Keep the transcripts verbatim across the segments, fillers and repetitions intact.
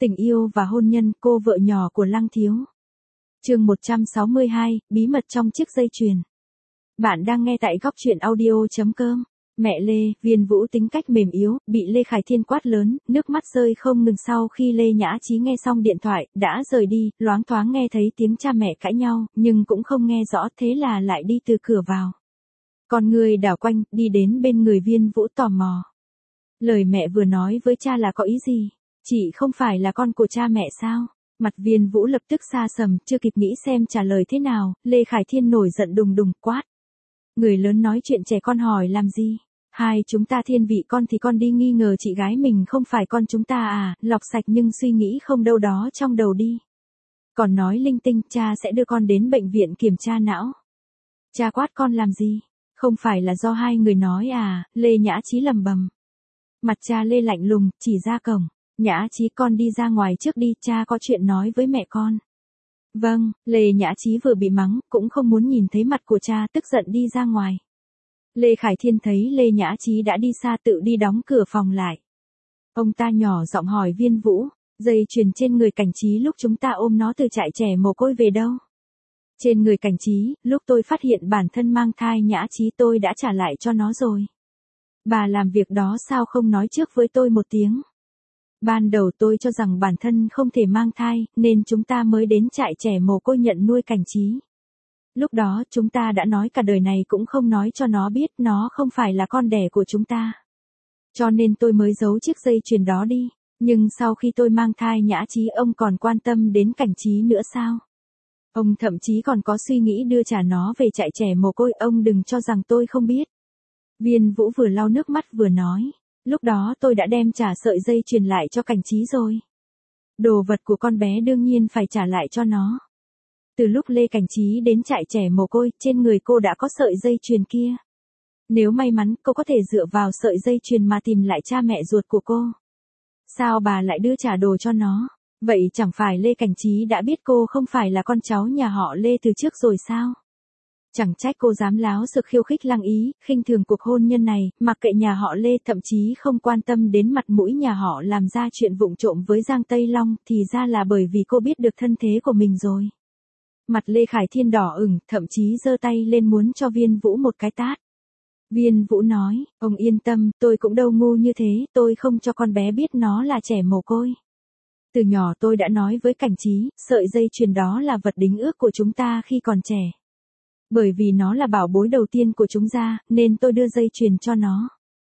Tình yêu và hôn nhân, cô vợ nhỏ của Lăng Thiếu. Chương một trăm sáu mươi hai, bí mật trong chiếc dây chuyền. Bạn đang nghe tại góc truyện audio chấm com. Mẹ Lê, Viên Vũ tính cách mềm yếu, bị Lê Khải Thiên quát lớn, nước mắt rơi không ngừng sau khi Lê Nhã Chí nghe xong điện thoại, đã rời đi, loáng thoáng nghe thấy tiếng cha mẹ cãi nhau, nhưng cũng không nghe rõ, thế là lại đi từ cửa vào. Con người đảo quanh, đi đến bên người Viên Vũ tò mò. Lời mẹ vừa nói với cha là có ý gì? Chị không phải là con của cha mẹ sao? Mặt Viên Vũ lập tức xa sầm, chưa kịp nghĩ xem trả lời thế nào, Lê Khải Thiên nổi giận đùng đùng quát. Người lớn nói chuyện trẻ con hỏi làm gì? Hai chúng ta thiên vị con thì con đi nghi ngờ chị gái mình không phải con chúng ta à, lọc sạch nhưng suy nghĩ không đâu đó trong đầu đi. Còn nói linh tinh, cha sẽ đưa con đến bệnh viện kiểm tra não. Cha quát con làm gì? Không phải là do hai người nói à, Lê Nhã Chí lầm bầm. Mặt cha Lê lạnh lùng, chỉ ra cổng. Nhã Chí con đi ra ngoài trước đi, cha có chuyện nói với mẹ con. Vâng, Lê Nhã Chí vừa bị mắng, cũng không muốn nhìn thấy mặt của cha, tức giận đi ra ngoài. Lê Khải Thiên thấy Lê Nhã Chí đã đi xa tự đi đóng cửa phòng lại. Ông ta nhỏ giọng hỏi Viên Vũ, dây chuyền trên người Cảnh Chí lúc chúng ta ôm nó từ trại trẻ mồ côi về đâu? Trên người Cảnh Chí, lúc tôi phát hiện bản thân mang thai Nhã Chí tôi đã trả lại cho nó rồi. Bà làm việc đó sao không nói trước với tôi một tiếng? Ban đầu tôi cho rằng bản thân không thể mang thai, nên chúng ta mới đến trại trẻ mồ côi nhận nuôi Cảnh Chí. Lúc đó chúng ta đã nói cả đời này cũng không nói cho nó biết nó không phải là con đẻ của chúng ta. Cho nên tôi mới giấu chiếc dây chuyền đó đi. Nhưng sau khi tôi mang thai Nhã Chí ông còn quan tâm đến Cảnh Chí nữa sao? Ông thậm chí còn có suy nghĩ đưa trả nó về trại trẻ mồ côi, ông đừng cho rằng tôi không biết. Viên Vũ vừa lau nước mắt vừa nói. Lúc đó tôi đã đem trả sợi dây chuyền lại cho Cảnh Chí rồi. Đồ vật của con bé đương nhiên phải trả lại cho nó. Từ lúc Lê Cảnh Chí đến trại trẻ mồ côi, trên người cô đã có sợi dây chuyền kia. Nếu may mắn, cô có thể dựa vào sợi dây chuyền mà tìm lại cha mẹ ruột của cô. Sao bà lại đưa trả đồ cho nó? Vậy chẳng phải Lê Cảnh Chí đã biết cô không phải là con cháu nhà họ Lê từ trước rồi sao? Chẳng trách cô dám láo sự khiêu khích Lăng Ý, khinh thường cuộc hôn nhân này, mặc kệ nhà họ Lê, thậm chí không quan tâm đến mặt mũi nhà họ làm ra chuyện vụng trộm với Giang Tây Long, thì ra là bởi vì cô biết được thân thế của mình rồi. Mặt Lê Khải Thiên đỏ ửng, thậm chí giơ tay lên muốn cho Viên Vũ một cái tát. Viên Vũ nói, ông yên tâm, tôi cũng đâu ngu như thế, tôi không cho con bé biết nó là trẻ mồ côi. Từ nhỏ tôi đã nói với Cảnh Chí, sợi dây chuyền đó là vật đính ước của chúng ta khi còn trẻ. Bởi vì nó là bảo bối đầu tiên của chúng ta, nên tôi đưa dây chuyền cho nó.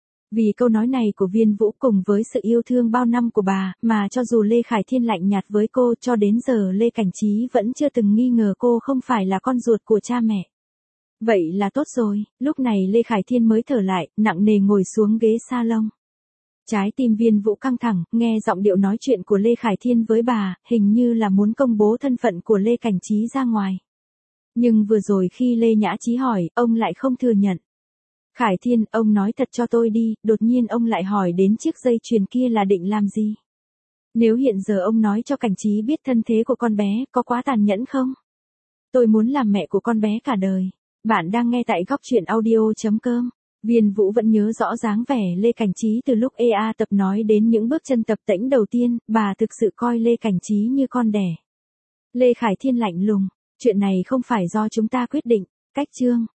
Vì câu nói này của Viên Vũ cùng với sự yêu thương bao năm của bà, mà cho dù Lê Khải Thiên lạnh nhạt với cô, cho đến giờ Lê Cảnh Chí vẫn chưa từng nghi ngờ cô không phải là con ruột của cha mẹ. Vậy là tốt rồi, lúc này Lê Khải Thiên mới thở lại, nặng nề ngồi xuống ghế salon. Trái tim Viên Vũ căng thẳng, nghe giọng điệu nói chuyện của Lê Khải Thiên với bà, hình như là muốn công bố thân phận của Lê Cảnh Chí ra ngoài. Nhưng vừa rồi khi Lê Nhã Chí hỏi, ông lại không thừa nhận. Khải Thiên, ông nói thật cho tôi đi, đột nhiên ông lại hỏi đến chiếc dây chuyền kia là định làm gì? Nếu hiện giờ ông nói cho Cảnh Chí biết thân thế của con bé, có quá tàn nhẫn không? Tôi muốn làm mẹ của con bé cả đời. Bạn đang nghe tại góc truyện audio chấm com. Viên Vũ vẫn nhớ rõ dáng vẻ Lê Cảnh Chí từ lúc e a tập nói đến những bước chân tập tễnh đầu tiên, bà thực sự coi Lê Cảnh Chí như con đẻ. Lê Khải Thiên lạnh lùng, chuyện này không phải do chúng ta quyết định, cách chương.